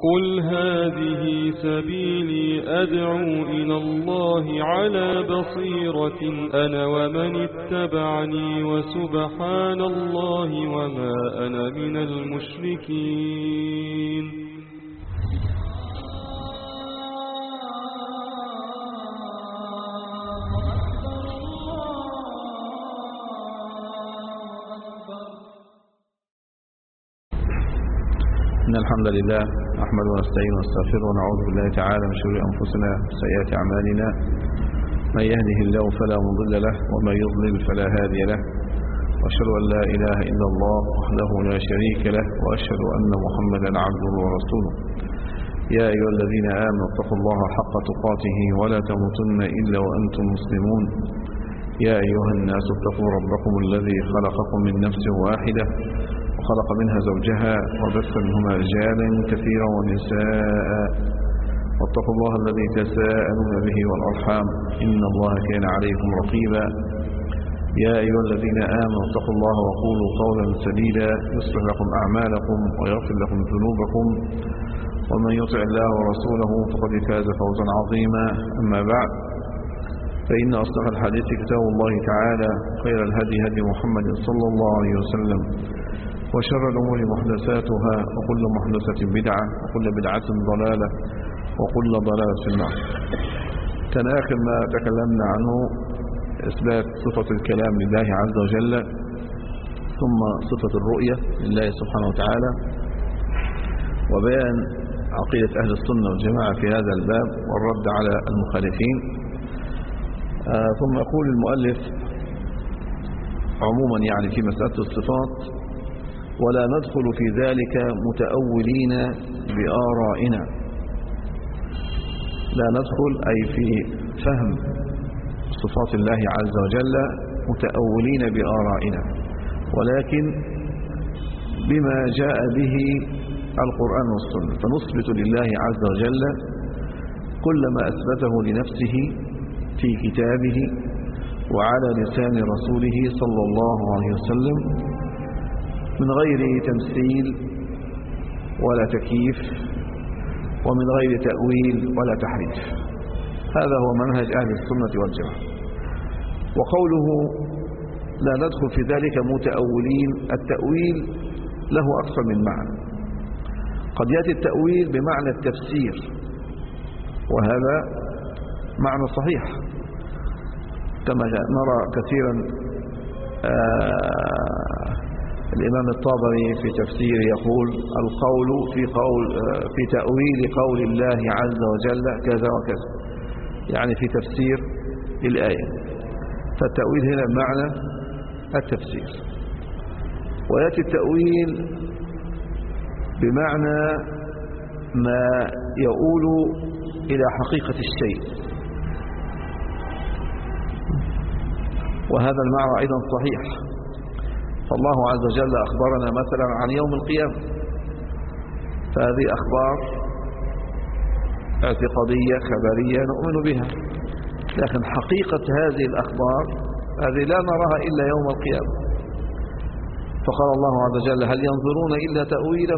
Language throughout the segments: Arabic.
قل هذه سبيلي أدعو إلى الله على بصيرة أنا ومن اتبعني وسبحان الله وما أنا من المشركين. إن الحمد لله نحمده ونستعينه ونستغفره ونعوذ بالله تعالى من شرور أنفسنا وسيئات أعمالنا. من يهده الله فلا مضل له ومن يضلل فلا هادي له، وأشهد أن لا إله إلا الله وحده لا شريك له، وأشهد أن محمدا عبده ورسوله. يا أيها الذين آمنوا اتقوا الله حق تقاته ولا تموتن إلا وأنتم مسلمون. يا أيها الناس اتقوا ربكم الذي خلقكم من نفس واحدة وخلق منها زوجها وبث منهما رجالا كثيرا ونساء، واتقوا الله الذي تساءلون به والأرحام إن الله كان عليكم رقيبا. يا أيها الذين آمنوا اتقوا الله وقولوا قولا سديدا يصلح لكم أعمالكم ويغفر لكم ذنوبكم، ومن يطع الله ورسوله فقد فاز فوزا عظيما. أما بعد، فإن أصدق الحديث كتاب الله تعالى، خير الهدي هدي محمد صلى الله عليه وسلم، وشر الأمور محدثاتها، وكل محدثة بدعة، وكل بدعة ضلالة، وكل ضلالة في النار. كان آخر ما تكلمنا عنه إثبات صفة الكلام لله عز وجل، ثم صفة الرؤية لله سبحانه وتعالى، وبيان عقيدة أهل السنة والجماعة في هذا الباب والرد على المخالفين. ثم يقول المؤلف عموما يعني في مسألة الصفات: ولا ندخل في ذلك متأولين بآرائنا. لا ندخل أي في فهم صفات الله عز وجل متأولين بآرائنا، ولكن بما جاء به القرآن والسنة، فنثبت لله عز وجل كل ما أثبته لنفسه في كتابه وعلى لسان رسوله صلى الله عليه وسلم، من غير تمثيل ولا تكييف، ومن غير تأويل ولا تحريف. هذا هو منهج أهل السنة والجماعة. وقوله لا ندخل في ذلك متأولين، التأويل له أكثر من معنى. قد يأتي التأويل بمعنى التفسير، وهذا معنى صحيح، كما نرى كثيرا الإمام الطبري في تفسير يقول: القول في تأويل قول الله عز وجل كذا وكذا، يعني في تفسير الآية. فالتأويل هنا بمعنى التفسير. ويأتي التأويل بمعنى ما يؤول إلى حقيقة الشيء، وهذا المعنى أيضا صحيح. فالله عز وجل أخبرنا مثلا عن يوم القيامة، فهذه أخبار اعتقادية خبرية نؤمن بها، لكن حقيقة هذه الأخبار هذه لا نراها إلا يوم القيامة. فقال الله عز وجل: هل ينظرون إلا تأويله؟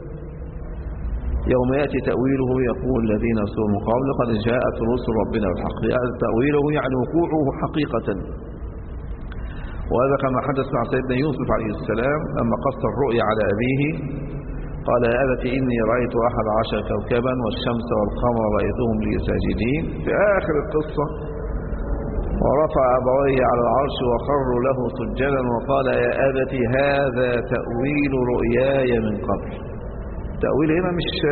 يوم يأتي تأويله يقول الذين سوء من قبل قد جاءت رسل ربنا بالحق. تأويله يعني وقوعه حقيقة. وهذا كما حدث مع سيدنا يوسف عليه السلام لما قص الرؤيا على أبيه، قال: يا أبت إني رأيت 11 كوكبا والشمس والقمر رأيتهم لي ساجدين، في آخر القصة: ورفع أبويه على العرش وخروا له سجدا وقال: يا أبت هذا تأويل رؤياي من قبل. تأويل هنا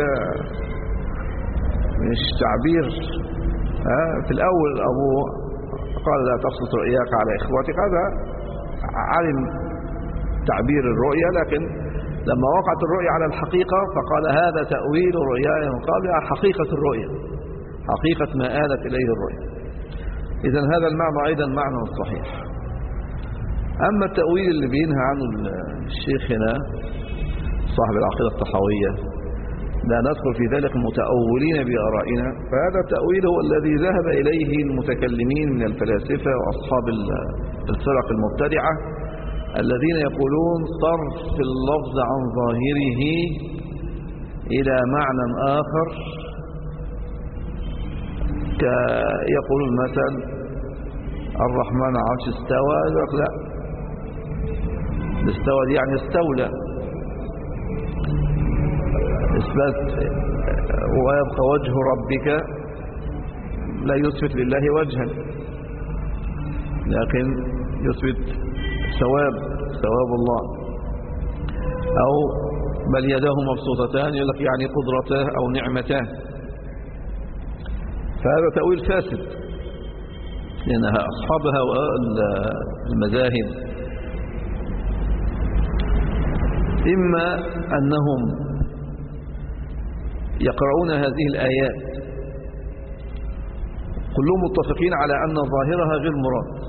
مش تعبير. في الأول أبوه قال: لا تقصص رؤياك على إخواتك، هذا علم تعبير الرؤيا، لكن لما وقعت الرؤيا على الحقيقة فقال: هذا تأويل رؤياي من قبل، حقيقة الرؤيا، حقيقة ما آلت إليه الرؤيا. إذن هذا المعنى أيضا معنى صحيح. أما التأويل اللي بينهى عنه الشيخ هنا صاحب العقيدة الطحاوية: لا ندخل في ذلك متأولين بآرائنا، فهذا التأويل هو الذي ذهب إليه المتكلمين من الفلاسفة وأصحاب الفرق المبتدعة، الذين يقولون صرف اللفظ عن ظاهره إلى معنى آخر، يقول المثل الرحمن على العرش استوى، يقول لا، استوى دي يعني استولى، إثبات ويبقى وجه ربك لا يثبت لله وجها، لكن يثبت ثواب الله. أو بل يداه مبسوطتان، يقول لك يعني قدرته أو نعمته، فهذا تأويل فاسد، لأن أصحابها المذاهب إما أنهم يقرؤون هذه الآيات كلهم متفقين على أن ظاهرها غير مراد،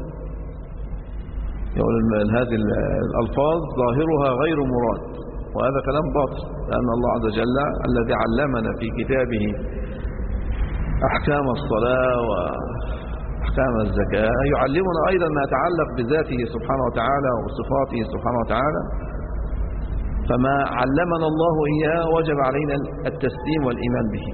يقول هذه الألفاظ ظاهرها غير مراد، وهذا كلام باطل، لأن الله عز وجل الذي علمنا في كتابه أحكام الصلاة وأحكام الزكاة يعلمنا أيضا ما يتعلق بذاته سبحانه وتعالى وصفاته سبحانه وتعالى، فما علمنا الله إياه وجب علينا التسليم والإيمان به.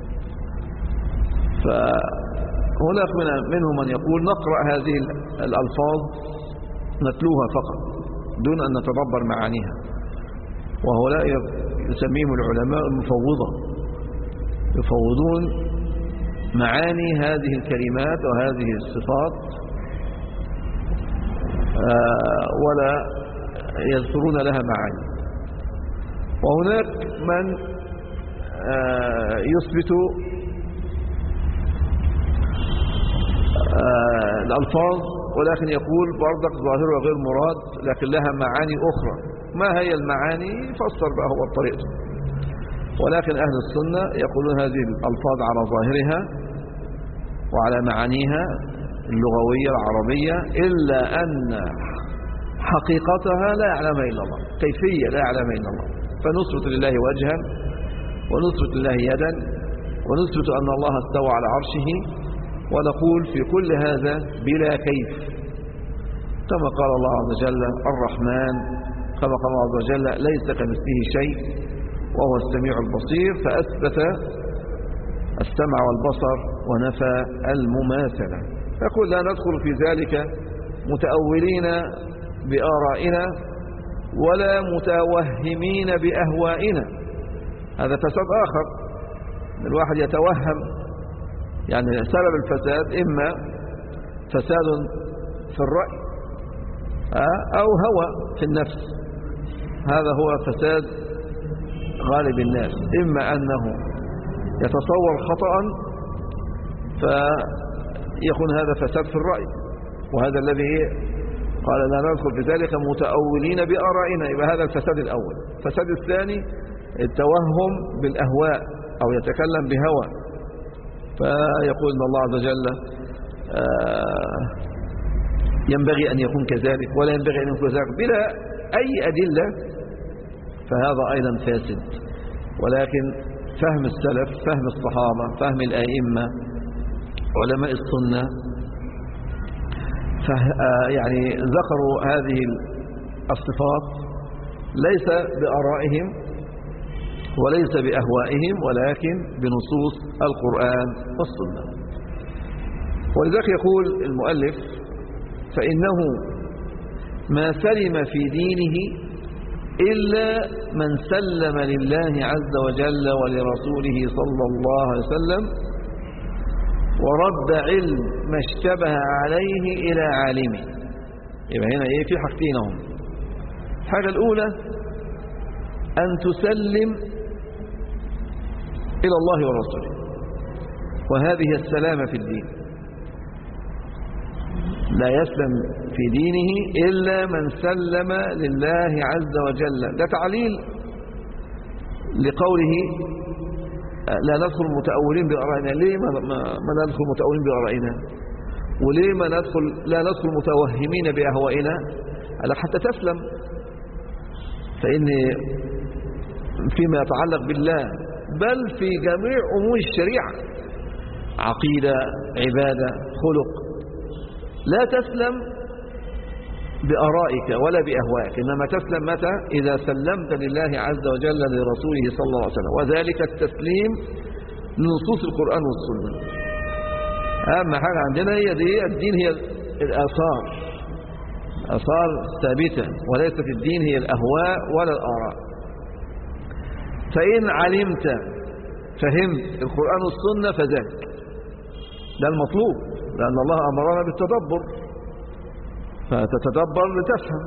فهناك منهم من يقول نقرأ هذه الألفاظ نتلوها فقط دون أن نتدبر معانيها، وهؤلاء يسميهم العلماء المفوضة، يفوضون معاني هذه الكلمات وهذه الصفات ولا يذكرون لها معاني. وهناك من يثبت الألفاظ ولكن يقول برضك ظاهرها غير مراد لكن لها معاني أخرى. ما هي المعاني؟ فسر بقى هو بطريقته. ولكن أهل السنة يقولون هذه الألفاظ على ظاهرها وعلى معانيها اللغوية العربية، إلا أن حقيقتها لا يعلمها إلا الله، كيفية لا يعلمها إلا الله. فنثبت لله وجها ونثبت لله يدا ونثبت أن الله استوى على عرشه، ونقول في كل هذا بلا كيف، كما قال الله عز وجل الرحمن، كما قال الله عز وجل ليس كمثله شيء وهو السميع البصير، فأثبت السمع والبصر ونفى المماثلة. يقول لا ندخل في ذلك متأولين بآرائنا ولا متوهمين بأهوائنا. هذا فساد آخر، الواحد يتوهم، يعني سبب الفساد إما فساد في الرأي أو هوى في النفس، هذا هو فساد غالب الناس، إما أنه يتصور خطأ فيكون هذا فساد في الرأي، وهذا الذي قال لا ندخل في ذلك متأولين بآرائنا، يبقى هذا الفساد الأول. الفساد الثاني التوهم بالأهواء أو يتكلم بهوى، فيقول إن الله عز وجل ينبغي أن يكون كذلك ولا ينبغي أن يكون كذلك بلا أي أدلة، فهذا أيضا فاسد. ولكن فهم السلف، فهم الصحابة، فهم الأئمة علماء السنة، يعني ذكروا هذه الصفات ليس بآرائهم وليس بأهوائهم ولكن بنصوص القرآن والسنة. ولذلك يقول المؤلف فإنه ما سلم في دينه إلا من سلم لله عز وجل ولرسوله صلى الله عليه وسلم ورد علم ما اشتبه عليه إلى عالمه. يبقى هنا في حاجتين هم. الحاجة الأولى أن تسلم إلى الله ورسوله، وهذه السلامة في الدين. لا يسلم في دينه إلا من سلم لله عز وجل. ده تعليل لقوله لا ندخل متأولين بآرائنا. ليه ما ندخل متأولين بآرائنا؟ وليه لا ندخل متوهمين بأهوائنا؟ حتى تسلم. فإن فيما يتعلق بالله بل في جميع أمور الشريعة، عقيدة، عبادة، خلق، لا تسلم بآرائك ولا بأهوائك، إنما تسلم متى؟ إذا سلمت لله عز وجل لرسوله صلى الله عليه وسلم، وذلك التسليم لنصوص القرآن والسنة. أهم حاجة عندنا هي دي، الدين هي الآثار، آثار ثابتة، وليست الدين هي الأهواء ولا الآراء. فإن علمت فهمت القرآن والسنة فذاك، ده المطلوب، لأن الله أمرنا بالتدبر، فتتدبر لتفهم،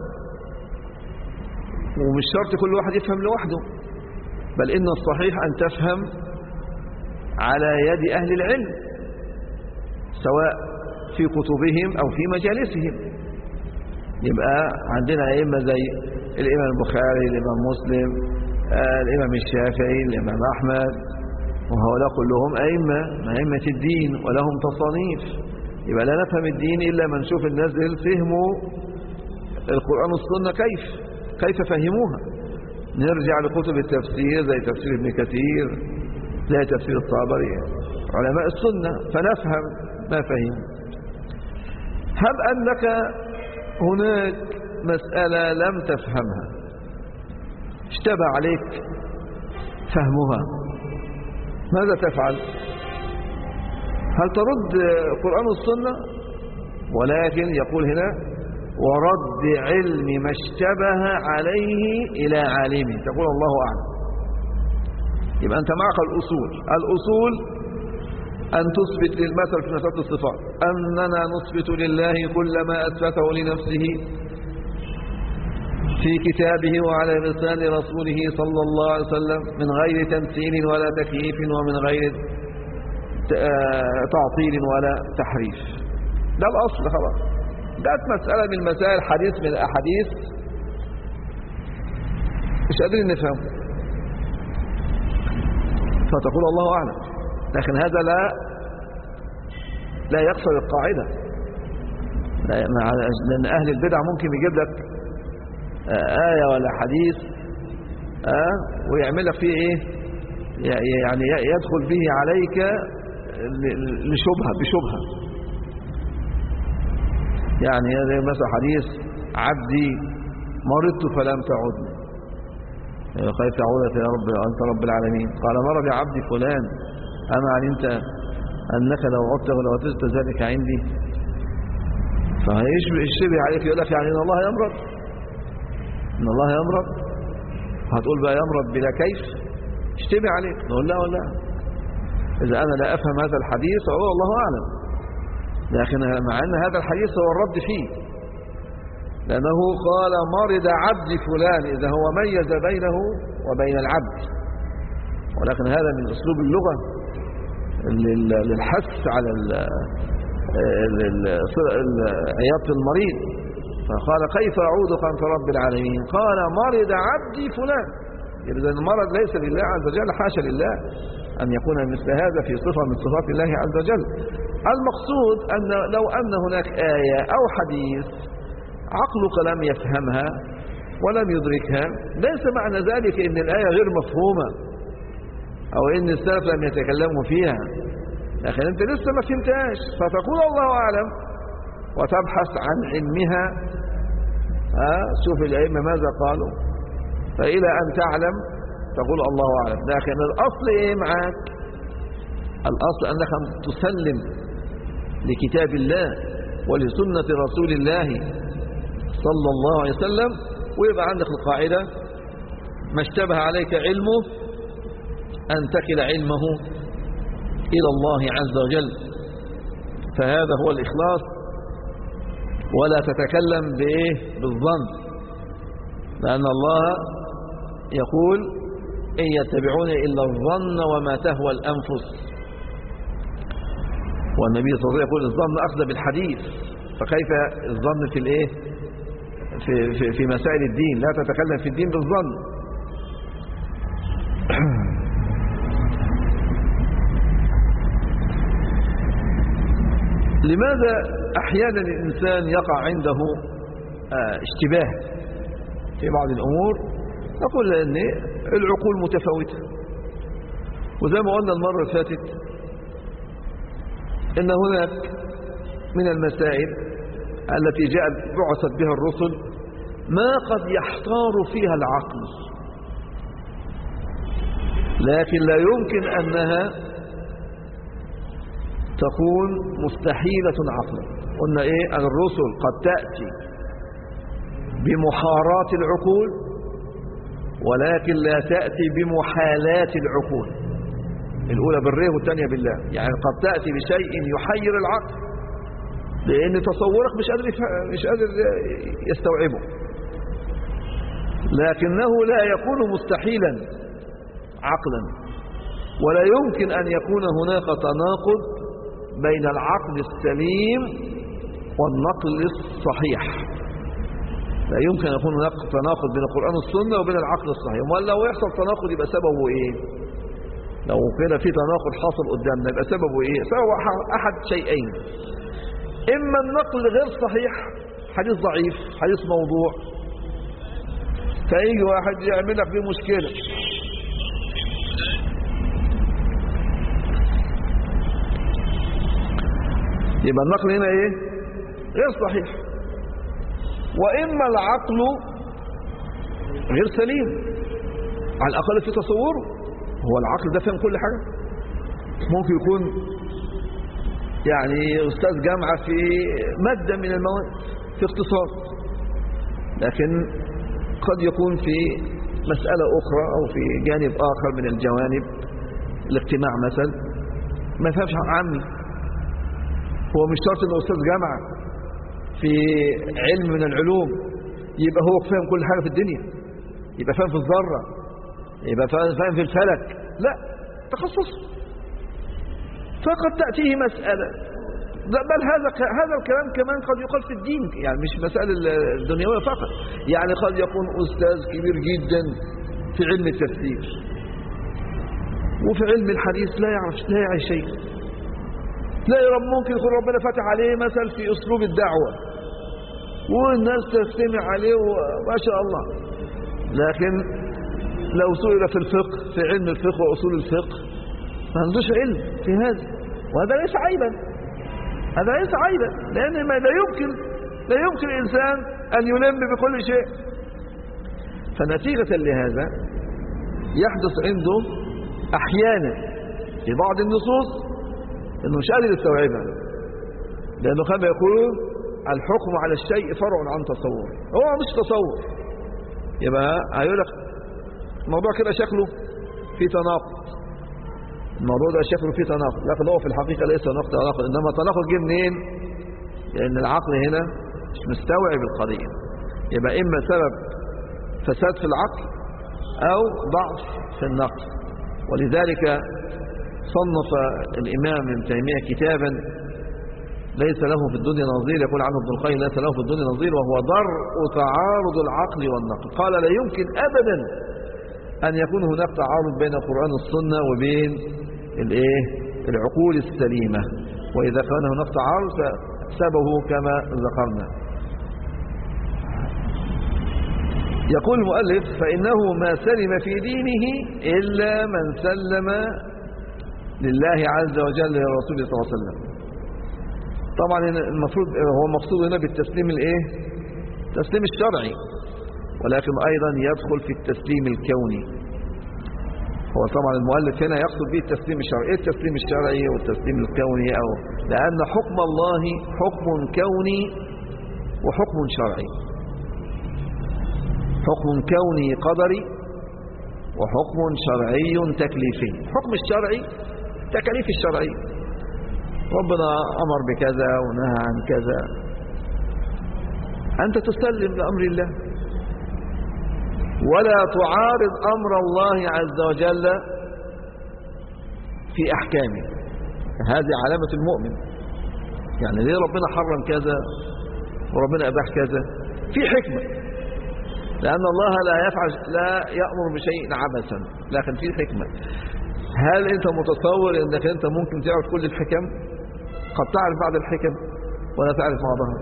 ومش شرط كل واحد يفهم لوحده، بل إن الصحيح أن تفهم على يد أهل العلم، سواء في كتبهم أو في مجالسهم. يبقى عندنا أئمة زي الإمام البخاري، الإمام مسلم، الإمام الشافعي، الإمام أحمد، وهؤلاء كلهم أئمة الدين ولهم تصانيف. يبقى لا نفهم الدين إلا من نشوف الناس دول فهموا القرآن والسنة كيف فهموها. نرجع لكتب التفسير زي تفسير ابن كثير، زي تفسير الطبري، علماء السنة، فنفهم ما فهم. هب أنك هناك مسألة لم تفهمها، اشتبه عليك فهمها، ماذا تفعل؟ هل ترد القرآن والسنة؟ ولكن يقول هنا ورد علم ما اشتبه عليه إلى عالمه، تقول الله أعلم. يبقى أنت معك الأصول أن تثبت للمثل في مسألة الصفات أننا نثبت لله كل ما أثبته لنفسه في كتابه وعلى لسان رسوله صلى الله عليه وسلم من غير تمثيل ولا تكييف ومن غير تعطيل ولا تحريف. ده الأصل خلاص. جاءت مسألة من المسائل، حديث من الأحاديث مش قادرين نفهم، فتقول الله أعلم. لكن هذا لا يقصر القاعدة، لأن أهل البدع ممكن يجيب لك آية ولا حديث ويعمل لك فيه إيه، يعني يدخل به عليك بشبهة. يعني زي مثلا حديث عبدي مرضت فلم تعدني كيف تعودك يا رب أنت رب العالمين؟ قال مرض عبدي فلان أما علمت أنك لو عدت ولو وجدت ذلك عندي؟ فيشبه عليك، يقول لك يعني إن الله يمرض، إن الله يمرض، هتقول بقى يمرض بلا كيف؟ اشتبه عليك، نقول لا ولا، إذا أنا لا أفهم هذا الحديث أقول الله أعلم. لكن مع أن هذا الحديث هو الرد فيه، لأنه قال مرض عبد فلان، إذا هو ميز بينه وبين العبد، ولكن هذا من أسلوب اللغة للحث على عيادة المريض. فقال كيف أعودك أنت رب العالمين؟ قال مرض عبدي فلان. إذا المرض ليس لله عز وجل، حاشا لله أن يكون مثل هذا في صفة من صفات الله عز وجل. المقصود أن لو أن هناك آية أو حديث عقلك لم يفهمها ولم يدركها، ليس معنى ذلك إن الآية غير مفهومة أو إن السلف لم يتكلموا فيها، لكن أنت لسه ما فهمتهاش، فتقول الله أعلم وتبحث عن علمها. شوف الأئمة ماذا قالوا، فإلى أن تعلم تقول الله أعلم. لكن الأصل إيه معك؟ الأصل أنك تسلم لكتاب الله ولسنة رسول الله صلى الله عليه وسلم، ويبقى عندك القاعدة ما اشتبه عليك علمه أن تكل علمه إلى الله عز وجل، فهذا هو الإخلاص. ولا تتكلم بالظن، لأن الله يقول إن يتبعون إلا الظن وما تهوى الأنفس، والنبي صلى الله عليه وسلم يقول الظن أخذ بالحديث، فكيف الظن في مسائل الدين؟ لا تتكلم في الدين بالظن. لماذا أحيانا الإنسان يقع عنده اشتباه في بعض الأمور؟ نقول لأن العقول متفاوتة، وزي ما قلنا المرة اللي فاتت إن هناك من المسائل التي بعثت بها الرسل ما قد يحتار فيها العقل، لكن لا يمكن أنها تكون مستحيلة عقلا. قلنا إيه؟ أن الرسل قد تأتي بمحارات العقول، ولكن لا تأتي بمحالات العقول. الأولى بالره والثانية بالله، يعني قد تأتي بشيء يحير العقل لأن تصورك مش قادر يستوعبه، لكنه لا يكون مستحيلا عقلا. ولا يمكن أن يكون هناك تناقض بين العقل السليم والنقل الصحيح. لا يمكن أن يكون هناك تناقض بين القرآن والسنة وبين العقل الصحيح. ولا لو يحصل تناقض يبقى سببه إيه؟ لو كده في تناقض حاصل قدامنا يبقى سببه إيه؟ سببه أحد شيئين: إما النقل غير صحيح، حديث ضعيف، حديث موضوع، فيجي واحد يعمل لك فيه مشكلة، يبقى النقل هنا ايه؟ غير صحيح. واما العقل غير سليم، على الاقل في تصوره. هو العقل ده فهم كل حاجة؟ ممكن يكون يعني استاذ جامعة في مادة من المواد، في اقتصاد، لكن قد يكون في مسألة اخرى او في جانب اخر من الجوانب، الاجتماع مثلا، ما يفهمش عني. هو مش شرط انه استاذ جامعة في علم من العلوم يبقى هو فاهم كل حاجة في الدنيا، يبقى فاهم في الذرة، يبقى فاهم في الفلك. لا، تخصص. فقد تأتيه مسألة، بل هذا الكلام كمان قد يقال في الدين، يعني مش مسألة الدنيوية فقط. يعني قد يكون أستاذ كبير جدا في علم التفسير، وفي علم الحديث لا يعرف شيء. لا ممكن يكون ربنا فاتح عليه مثل في أسلوب الدعوة والناس تستمع عليه وما شاء الله، لكن لو سئل في الفقه، في علم الفقه وأصول الفقه، ما عندوش علم في هذا. وهذا ليس عيبا، هذا ليس عيبا، لأن لا يمكن الإنسان أن يلم بكل شيء. فنتيجة لهذا يحدث عنده أحيانا في بعض النصوص إنه مش قادر يستوعبها، لأنه كما يقولون الحكم على الشيء فرع عن تصور. هو مش تصور، يبقى هيقول لك الموضوع كده شكله في تناقض، الموضوع ده شكله في تناقض، لكن هو في الحقيقة ليس تناقض، إنما التناقض جه منين؟ لأن العقل هنا مش مستوعب القضية. يبقى إما سبب فساد في العقل أو ضعف في النقل. ولذلك صنف الإمام ابن تيمية كتابا ليس له في الدنيا نظير، يقول عنه ابن القيم ليس له في الدنيا نظير، وهو درء تعارض العقل والنقل. قال لا يمكن أبدا أن يكون هناك تعارض بين القرآن والسنة وبين العقول السليمة، وإذا كان هناك تعارض فسببه كما ذكرنا. يقول المؤلف: فإنه ما سلم في دينه إلا من سلم لله عز وجل لرسوله صلى الله عليه وسلم. طبعا المفروض هو مقصود هنا بالتسليم التسليم الشرعي، ولكن أيضا يدخل في التسليم الكوني. هو طبعا المؤلف هنا يقصد به التسليم الشرعي. ايه التسليم الشرعي والتسليم الكوني؟ لأن حكم الله حكم كوني وحكم شرعي، حكم كوني قدري وحكم شرعي تكليفي. الحكم الشرعي تكاليف الشرعية، ربنا أمر بكذا ونهى عن كذا، أنت تسلم لأمر الله ولا تعارض أمر الله عز وجل في أحكامه. هذه علامة المؤمن. يعني ليه ربنا حرم كذا وربنا أباح كذا؟ في حكمة، لأن الله لا يأمر بشيء عبثا، لكن في حكمة. هل أنت متصور أنك أنت ممكن تعرف كل الحكم؟ قد تعرف بعض الحكم ولا تعرف بعضها.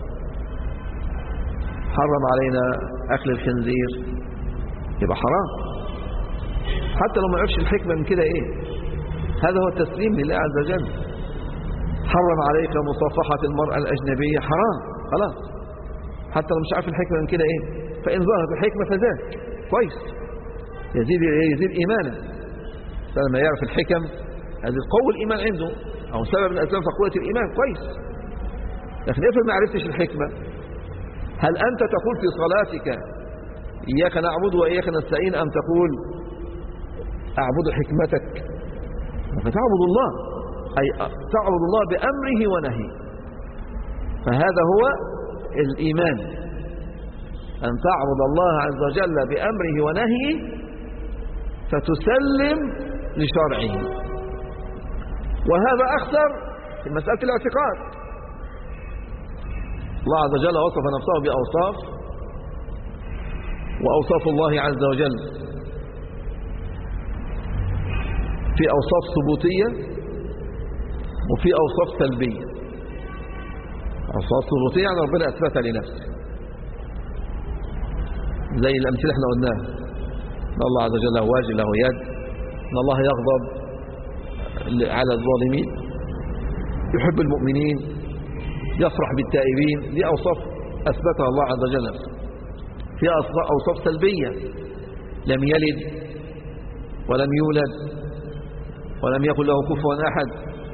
حرم علينا أكل الخنزير، يبقى حرام حتى لو ما عرفش الحكمة من كده إيه. هذا هو التسليم لله عز وجل. حرم عليك مصافحة المرأة الأجنبية، حرام خلاص، حتى لو مش عارف الحكمة من كده ايه، فإن ظهرت الحكمة فذاك كويس، يزيد إيمانا. فلما يعرف الحكم هذه قوة الإيمان عنده، أو سبب من أسباب تقوية الإيمان كويس. لكن افرض ما عرفتش الحكمة، هل أنت تقول في صلاتك إياك نعبد وإياك نستعين، أم تقول أعبد حكمتك؟ فتعبد الله، أي تعبد الله بأمره ونهيه. فهذا هو الإيمان، أن تعبد الله عز وجل بأمره ونهيه فتسلم لشرعه. وهذا أخطر في مسألة الاعتقاد. الله عز وجل وصف نفسه بأوصاف، وأوصاف الله عز وجل في أوصاف ثبوتية وفي أوصاف سلبية. أوصاف ثبوتية يعني ربنا أثبتها لنفسه، زي الأمثلة احنا قلناها، أن الله عز وجل له وجه له يد، أن الله يغضب على الظالمين، يحب المؤمنين، يفرح بالتائبين. دي أوصاف أثبتها الله عز وجل نفسه. في أوصاف سلبية، لم يلد ولم يولد ولم يكن له كفوا أحد،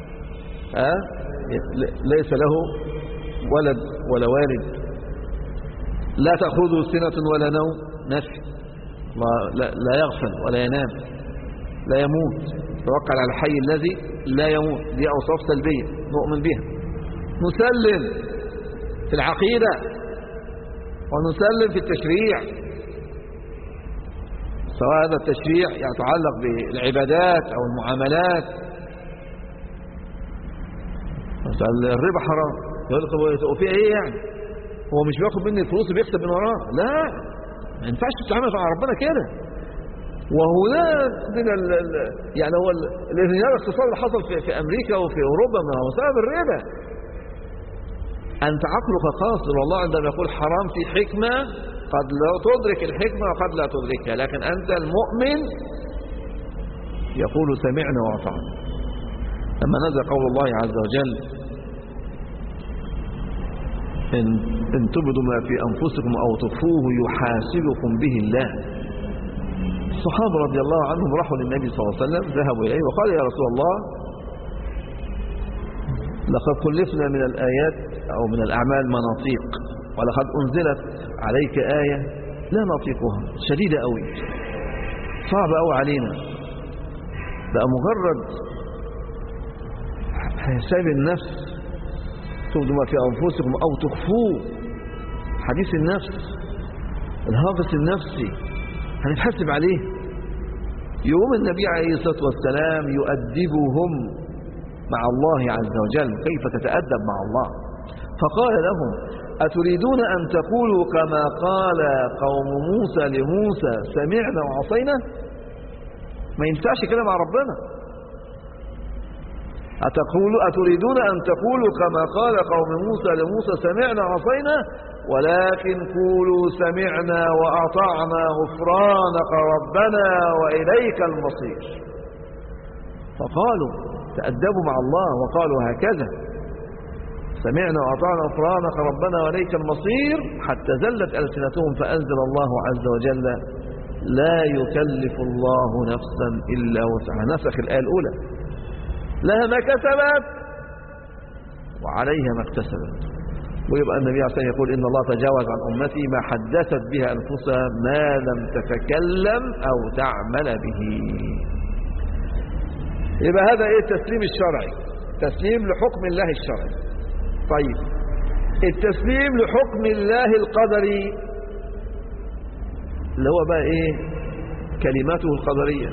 ليس له ولد ولا والد، لا تأخذه سنة ولا نوم، نفي، لا يغفل ولا ينام، لا يموت، توكل على الحي الذي لا يموت. دي أوصاف سلبية نؤمن بها. نسلم في العقيدة ونسلم في التشريع، سواء هذا التشريع يتعلق بالعبادات أو المعاملات. مثلا الربا حرام، يقول لك هو في ايه يعني؟ هو مش بياخد مني الفلوس وبيكسب من وراه؟ لا، ما ينفعش تتعامل مع ربنا كده. وهناك من يعني هو الانهيار الاقتصادي اللي حصل في امريكا وفي اوروبا ما هو سبب الربا. انت عقلك قاصر، والله عندما يقول حرام في حكمه قد لا تدرك الحكمه وقد لا تدركها، لكن انت المؤمن يقول سمعنا واطعنا. لما نزل قول الله عز وجل إن تبدوا ما في أنفسكم أو تخفوه يحاسبكم به الله. الصحابة رضي الله عنهم راحوا للنبي صلى الله عليه وسلم، ذهبوا إليه وقال يا رسول الله لقد كلفنا من الآيات أو من الأعمال مناطيق، ولقد أنزلت عليك آية لا نطيقها، شديدة أوي، صعبة أوي علينا، بقى مجرد حساب النفس، تبدوا ما في أنفسكم أو تخفوه، حديث النفس، الهاجس النفسي هنتحسب عليه. يوم النبي عليه الصلاة والسلام يؤدبهم مع الله عز وجل، كيف تتأدب مع الله؟ فقال لهم أتريدون أن تقولوا كما قال قوم موسى لموسى سمعنا وعصينا؟ ما ينفعش كده مع ربنا. أتريدون أن تقولوا كما قال قوم موسى لموسى سمعنا وعصينا؟ ولكن قولوا سمعنا وأطعنا غفرانك ربنا وإليك المصير. فقالوا تأدبوا مع الله وقالوا هكذا سمعنا وأطعنا غفرانك ربنا وإليك المصير، حتى زلت ألسنتهم فأنزل الله عز وجل لا يكلف الله نفسا إلا وسعها. نسخ الآية الأولى، لها ما كسبت وعليها ما اكتسبت. ويبقى النبي عليه الصلاة والسلام يقول إن الله تجاوز عن أمتي ما حدثت بها أنفسها ما لم تتكلم أو تعمل به. يبقى هذا إيه؟ التسليم الشرعي، تسليم لحكم الله الشرعي. طيب التسليم لحكم الله القدري اللي هو بقى إيه؟ كلماته القدرية،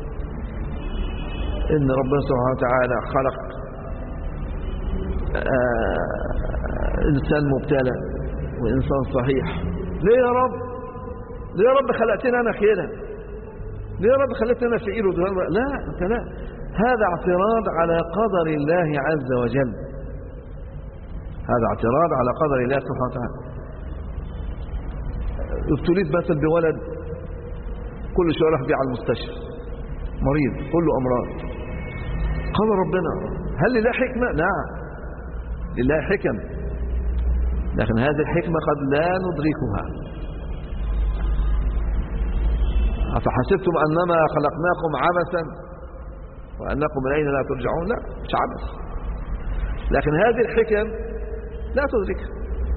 إن ربنا سبحانه وتعالى خلق إنسان مبتلى وإنسان صحيح. ليه يا رب؟ ليه يا رب خلقتنا أنا كده؟ ليه يا رب خلقتنا أنا فقير ودهان؟ لا، أنت لا، هذا اعتراض على قدر الله عز وجل، هذا اعتراض على قدر الله سبحانه وتعالى. ابتليت مثلا بولد كل شوية راح بيه على المستشفى، مريض كله أمراض، قال ربنا هل لله حكمة؟ نعم لله حكم، لكن هذه الحكمة قد لا ندركها. أفحسبتم أنما خلقناكم عبثا وأنكم إلينا لا ترجعون؟ لا، مش عبث، لكن هذه الحكم لا تدركها.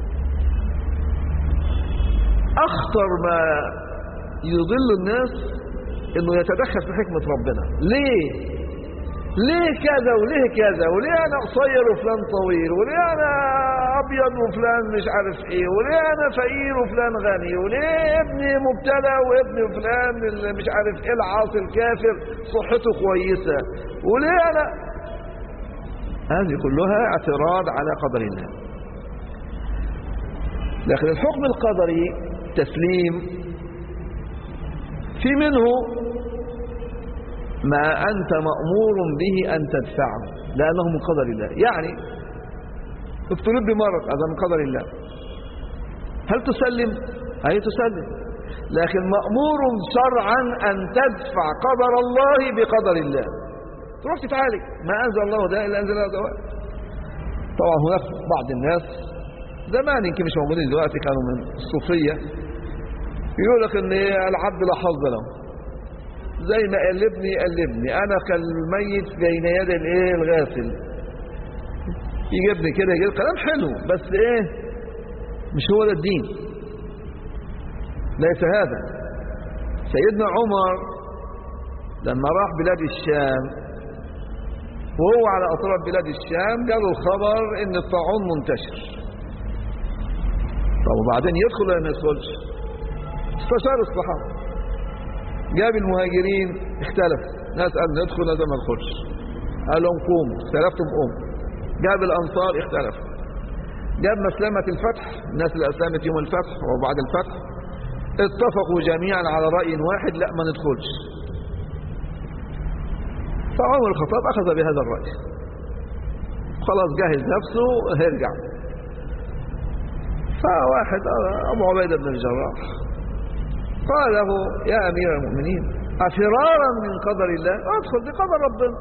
أخطر ما يضل الناس إنه يتدخل في حكمة ربنا. ليه كذا وليه كذا، وليه أنا قصير وفلان طويل، وليه أنا أبيض وفلان مش عارف إيه، وليه أنا فقير وفلان غني، وليه ابني مبتلى وابني فلان اللي مش عارف إيه العاصي الكافر صحته كويسة، وليه أنا. هذه كلها اعتراض على قدر الله. لكن الحكم القدري تسليم في منه ما أنت مأمور به أن تدفعه لأنه من قدر الله. يعني ابتليت بمرض، هذا من قدر الله، هل تسلم؟ هي تسلم، لكن مأمور شرعا أن تدفع قدر الله بقدر الله. تروح تتعالج، ما أنزل الله داء إلا أنزل له دواء. طبعا هناك بعض الناس زمان يمكن مش موجودين دلوقتي، كانوا من الصوفية يقول لك ان العبد لا حظ له، زي ما قلبني انا كالميت بين يدي الغاسل. يجيبني كده يجيب كلام حلو، بس مش هو ده الدين، ليس هذا. سيدنا عمر لما راح بلاد الشام وهو على اطراف بلاد الشام جاله الخبر ان الطاعون منتشر. طب وبعدين يدخل ولا ما يدخلش؟ استشار الصحابه، جاب المهاجرين اختلف، ناس قال ندخل ناس ما ندخلش، قال لهم قوموا، اختلفتم قوموا. جاب الانصار اختلفوا، جاب مسلمة الفتح، الناس اللي اسلمت يوم الفتح وبعد الفتح اتفقوا جميعا على رأي واحد، لا ما ندخلش. فعمر الخطاب اخذ بهذا الرأي، خلاص جهز نفسه هيرجع. فواحد ابو عبيدة بن الجراح قال له يا امير المؤمنين افرارا من قدر الله؟ ادخل بقدر ربنا،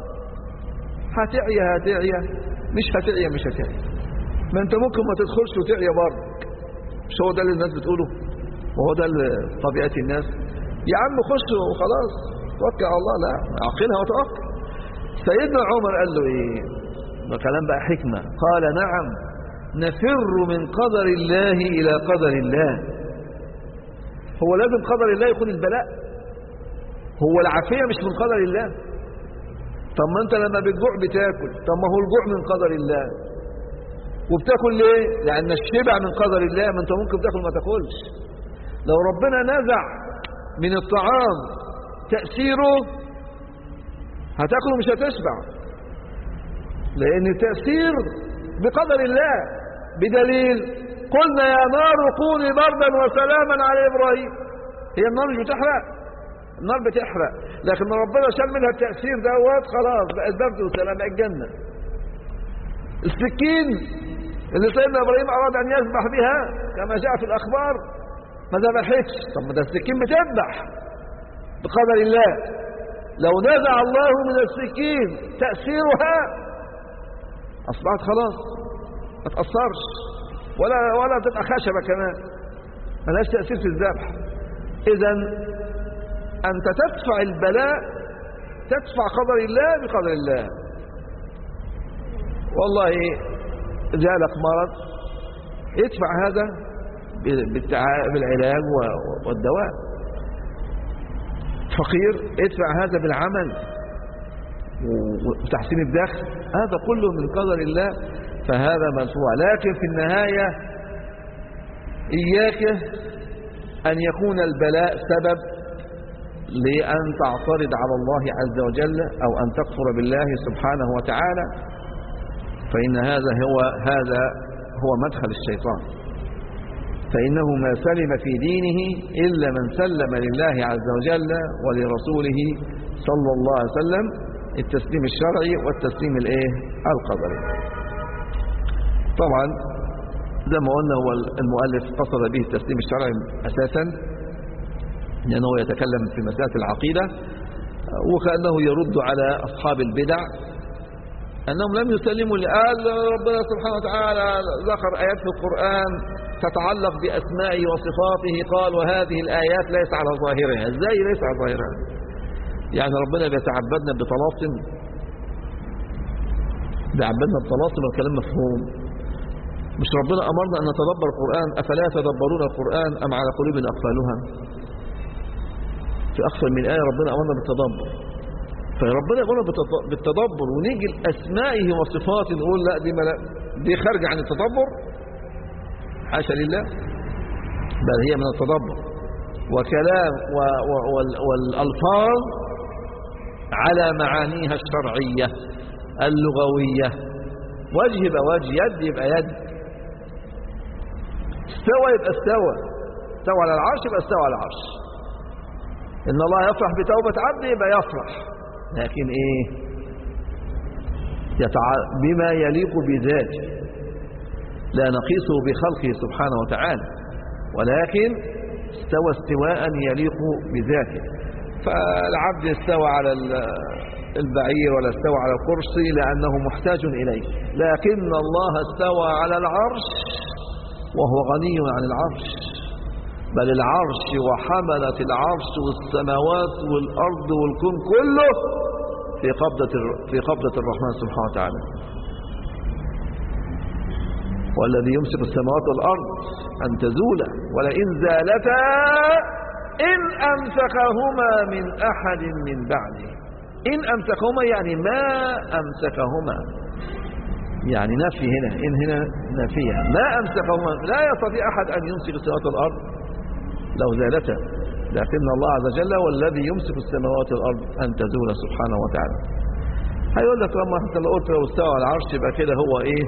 هتعيا مش هتعيا ما انت ممكن ما تدخلش وتعيا برضه، مش هو ده اللي الناس بتقوله، وهو ده طبيعة الناس. يا عم خش وخلاص توكل على الله، لا عقلها وتوكل. سيدنا عمر قال له ايه؟ ده كلام بقى حكمة، قال نعم نفر من قدر الله الى قدر الله. هو لازم قدر الله يكون البلاء؟ هو العافية مش من قدر الله؟ طب ما انت لما بتجوع بتاكل، طب ما هو الجوع من قدر الله. وبتاكل ليه؟ لان الشبع من قدر الله، ما انت ممكن تاكل ما تاكلش. لو ربنا نزع من الطعام تأثيره هتاكله مش هتشبع، لان التأثير بقدر الله. بدليل قلنا يا نار كوني بردا وسلاما على ابراهيم. هي النار مش بتحرق؟ النار بتحرق، لكن ربنا شال منها التأثير دوت، خلاص بقت برد وسلام، بقت جنة. السكين اللي سيدنا ابراهيم اراد ان يذبح بها كما جاء في الاخبار ما ذبحتش. طب ما ده السكين بتذبح بقدر الله. لو نزع الله من السكين تأثيرها اصبحت خلاص ما تأثرش، ولا تبقى خشبة كمان، ملهاش تأثير في الذبح. اذا انت تدفع البلاء، تدفع قدر الله بقدر الله. والله جالك مرض، ادفع هذا بالعلاج والدواء. فقير، ادفع هذا بالعمل وتحسين الدخل، هذا كله من قدر الله، فهذا مدفوع. لكن في النهاية إياك أن يكون البلاء سبب لأن تعترض على الله عز وجل أو أن تكفر بالله سبحانه وتعالى، فإن هذا هو مدخل الشيطان. فإنه ما سلم في دينه إلا من سلم لله عز وجل ولرسوله صلى الله عليه وسلم، التسليم الشرعي والتسليم القدري. طبعا زي ما قلنا هو المؤلف قصد به التسليم الشرعي أساسا لأنه يتكلم في مسألة العقيدة، وكأنه يرد على أصحاب البدع أنهم لم يسلموا لقال ربنا سبحانه وتعالى ذكر آيات في القرآن تتعلق بأسمائه وصفاته، قال وهذه الآيات ليس على ظاهرها. إزاي ليس على ظاهرها؟ يعني ربنا بيتعبدنا بطلاسم، بيعبدنا بطلاسم، الكلام مفهوم. مش ربنا أمرنا أن نتدبر القرآن؟ أفلا يتدبرون القرآن أم على قلوب أقفالها؟ في أكثر من آية ربنا أمرنا بالتدبر. فربنا يقولنا بالتدبر، ونيجي لأسمائه وصفاته نقول لا دي خارجة عن التدبر، حاشا لله، بل هي من التدبر. وكلام والألفاظ على معانيها الشرعية اللغوية. وجه يبقى وجه، يد يبقى يد، استوى يبقى استوى على العرش يبقى استوى على العرش. إن الله يفرح بتوبة عبده يبقى يفرح، لكن ايه؟ بما يليق بذاته، لا نقيسه بخلقه سبحانه وتعالى، ولكن استوى استواء يليق بذاته. فالعبد استوى على البعير ولا استوى على الكرسي لأنه محتاج إليه، لكن الله استوى على العرش وهو غني عن العرش، بل العرش وحملة العرش والسماوات والأرض والكون كله في قبضة الرحمن سبحانه وتعالى. والذي يمسك السماوات والأرض أن تزولا ولئن زالتا إن أمسكهما من أحد من بعده. إن أمسكهما يعني ما أمسكهما، يعني نفي هنا، إن هنا نافية، ما أمسكهما، لا يستطيع أحد أن يمسك السماوات والأرض لو زالتا، لكن الله عز وجل هو الذي يمسك السماوات والأرض أن تزول سبحانه وتعالى. هيقول لك لما حتى لو قلت لو استوى على العرش يبقى كده هو إيه؟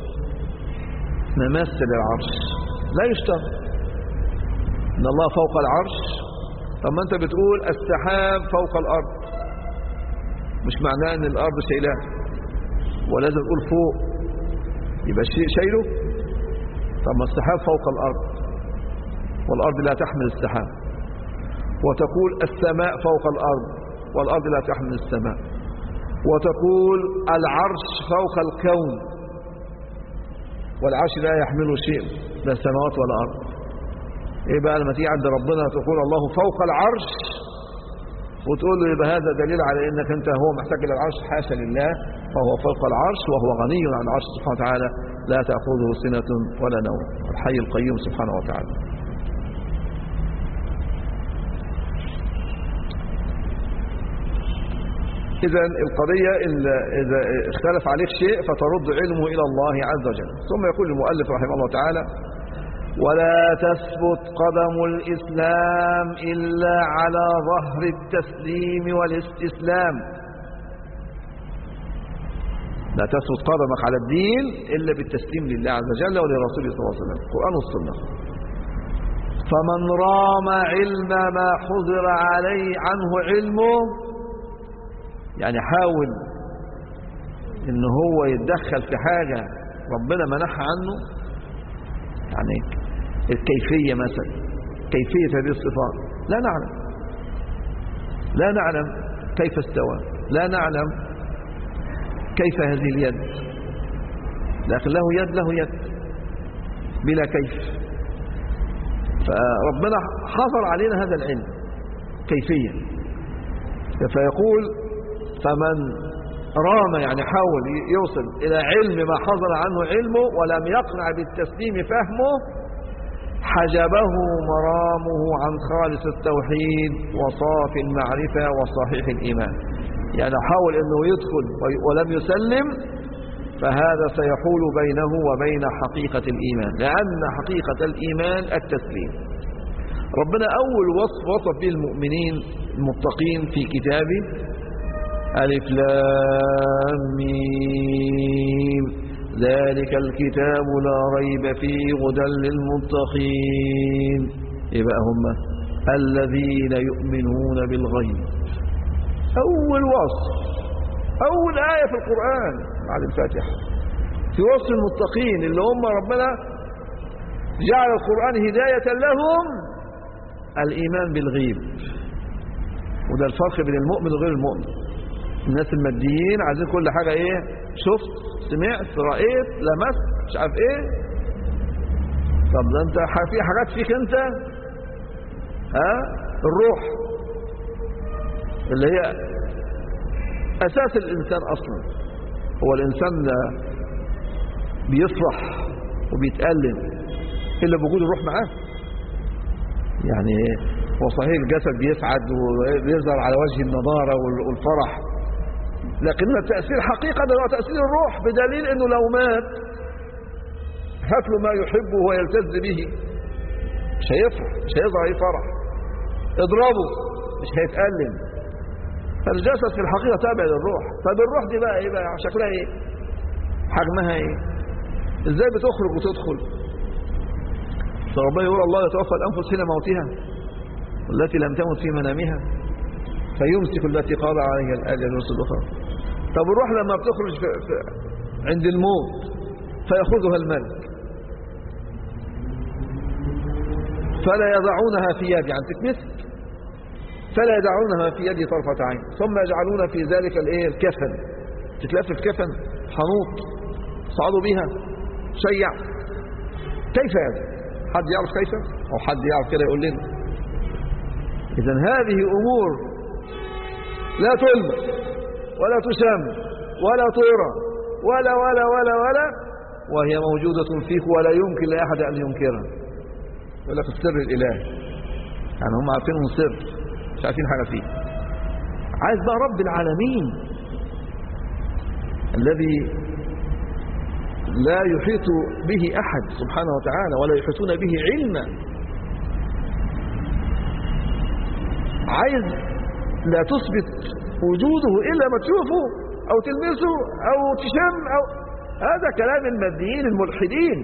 ممثل العرش. لا يشتغل إن الله فوق العرش. طب ما أنت بتقول السحاب فوق الأرض، مش معناه أن الأرض شايلاه، ولازم تقول فوق يبقى الشيء شايله. طب ما السحاب فوق الأرض والأرض لا تحمل السحاب، وتقول السماء فوق الأرض والأرض لا تحمل السماء، وتقول العرش فوق الكون والعرش لا يحمله شيء، لا سماوات ولا أرض. إيه بقى لما تيجي عند ربنا تقول الله فوق العرش وتقول له يبقى هذا دليل على انك انت هو محتاج الى العرش؟ حاشا لله، فهو فوق العرش وهو غني عن العرش سبحانه وتعالى، لا تأخذه سنة ولا نوم، الحي القيوم سبحانه وتعالى. إذا القضية إذا اختلف عليك شيء فترد علمه إلى الله عز وجل. ثم يقول المؤلف رحمه الله تعالى: ولا تثبت قدم الإسلام إلا على ظهر التسليم والاستسلام. لا تثبت قدمك على الدين إلا بالتسليم لله عز وجل ولرسوله صلى الله عليه وسلم، القرآن والسنة. فمن رام علم ما حضر عليه عنه علمه، يعني حاول إن هو يتدخل في حاجة ربنا منحها عنه، يعني الكيفية مثلا، كيفية هذه الصفات لا نعلم كيف استوى، لا نعلم كيف هذه اليد، لكن له يد بلا كيف. فربنا حضر علينا هذا العلم كيفية. فيقول فمن رام، يعني حاول يوصل إلى علم ما حضر عنه علمه ولم يقنع بالتسليم فهمه، حجبه مرامه عن خالص التوحيد وصافي المعرفة وصحيح الإيمان. يعني حاول أنه يدخل ولم يسلم، فهذا سيحول بينه وبين حقيقة الإيمان، لأن حقيقة الإيمان التسليم. ربنا أول وصف به المؤمنين المتقين في كتابه: ألف لام ميم ذلك الكتاب لا ريب فيه هدى للمتقين. يبقى هم الذين يؤمنون بالغيب. أول وصف، أول آية في القرآن بعد الفاتحة في وصف المتقين اللي هم ربنا جعل القرآن هداية لهم، الإيمان بالغيب. وده الفرق بين المؤمن وغير المؤمن. الناس الماديين عايزين كل حاجة ايه، شفت، سمعت، رأيت، لمست، مش عارف ايه. طب ده انت في حاجات فيك انت الروح اللي هي اساس الانسان اصلا. هو الانسان بيفرح وبيتألم الا بوجود الروح معاه. يعني هو صحيح الجسد بيسعد وبيظهر على وجه النضارة والفرح، لكن التأثير حقيقة هو تأثير الروح، بدليل انه لو مات هات له ما يحبه ويلتز به مش هيفرح، مش هيظهر اي فرح. اضربه مش هيتألم. فالجسد في الحقيقة تابع للروح. طب الروح دي بقى ايه بقى؟ شكلها ايه؟ حجمها ايه؟ ازاي بتخرج وتدخل؟ فربنا يقول الله يتوفى الأنفس حين موتها والتي لم تمت في منامها فيمسك التي قضى عليها الأجل ويرسل الأخرى. طب الروح لما بتخرج عند الموت فيأخذها الملك فلا يضعونها في يد، يعني تتمسك، فلا يدعونها في يد طرفة عين، ثم يجعلون في ذلك الكفن، تتلف في كفن حنوط صعدوا بها شيع. كيف هذا؟ حد يعرف كيف؟ أو حد يعرف كده يقول لنا؟ إذن هذه أمور لا تلمس ولا تشم ولا ترى ولا ولا ولا ولا، وهي موجودة فيك ولا يمكن لأحد أن ينكرها. يقول لك السر الإلهي، يعني هم عارفين سر مش عارفين حاجة فيه. عايز بقى رب العالمين الذي لا يحيط به أحد سبحانه وتعالى ولا يحيطون به علما، عايز لا تثبت وجوده إلا ما تشوفه أو تلمسه أو تشم هذا كلام الماديين الملحدين.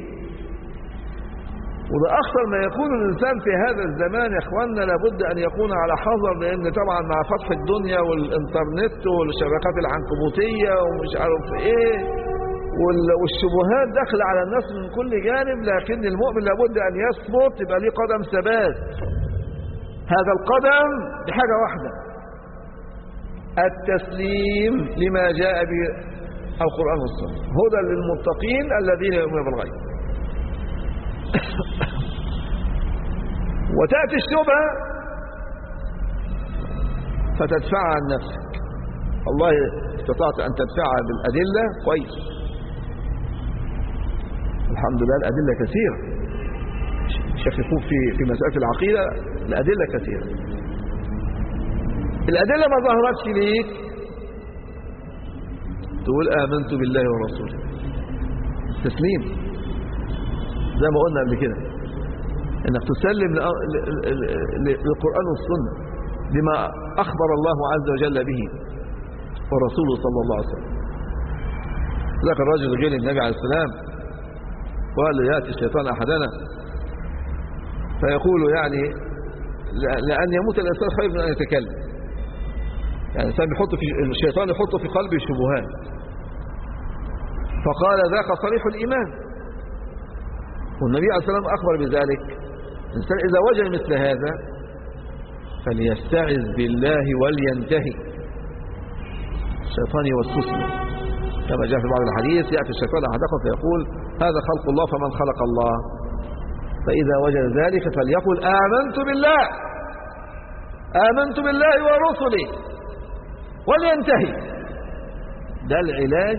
وده أخطر ما يكون الإنسان في هذا الزمان يا إخواننا، لابد أن يكون على حذر، لأن طبعا مع فتح الدنيا والإنترنت والشبكات العنكبوتية ومش عارف إيه والشبهات داخله على الناس من كل جانب، لكن المؤمن لابد أن يثبت، يبقى ليه قدم ثبات. هذا القدم بحاجة واحدة، التسليم لما جاء به القرآن والسنة، هدى للمتقين الذين يؤمنون بالغيب. وتأتي الشبهة فتدفعها عن نفسك. والله استطعت أن تدفعها بالأدلة كويس، الحمد لله الأدلة كثيرة، شككوا في مسألة العقيدة، الأدلة كثيرة. الأدلة ما ظهرتش ليك تقول آمنت بالله ورسوله، تسليم زي ما قلنا قبل كده، انك تسلم للقرآن والسنة لما أخبر الله عز وجل به ورسوله صلى الله عليه وسلم. ذاك الرجل غير النبي عليه السلام وقال له يأتي الشيطان أحدنا فيقول يعني لأن يموت الإنسان خير من أن يتكلم. يعني الشيطان يحط في قلبه الشبهات. فقال ذاك صريح الإيمان، والنبي عليه السلام أخبر بذلك. الإنسان إذا وجد مثل هذا فليستعذ بالله ولينتهي، الشيطان يوسوس له كما جاء في بعض الحديث، يأتي الشيطان أحدكم فيقول هذا خلق الله فمن خلق الله، فإذا وجد ذلك فليقل آمنت بالله، آمنت بالله ورسله ولينتهي. ده العلاج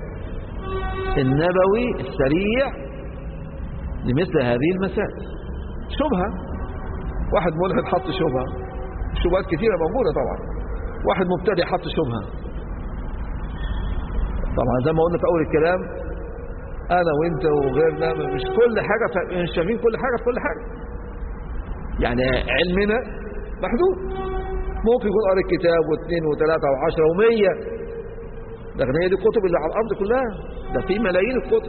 النبوي السريع لمثل هذه المسائل. شبهة، واحد ملحد حط شبهة، شبهات كثيرة موجودة طبعا، واحد مبتدئ حط شبهة. طبعا زي ما قلنا في أول الكلام، أنا وإنت وغيرنا مش كل حاجة مش شايفين كل حاجة في كل حاجة، يعني علمنا محدود، ممكن يكون قارئ كتاب واثنين وثلاثة وعشرة ومية، لكن هي دي الكتب اللي على الأرض كلها، ده في ملايين الكتب.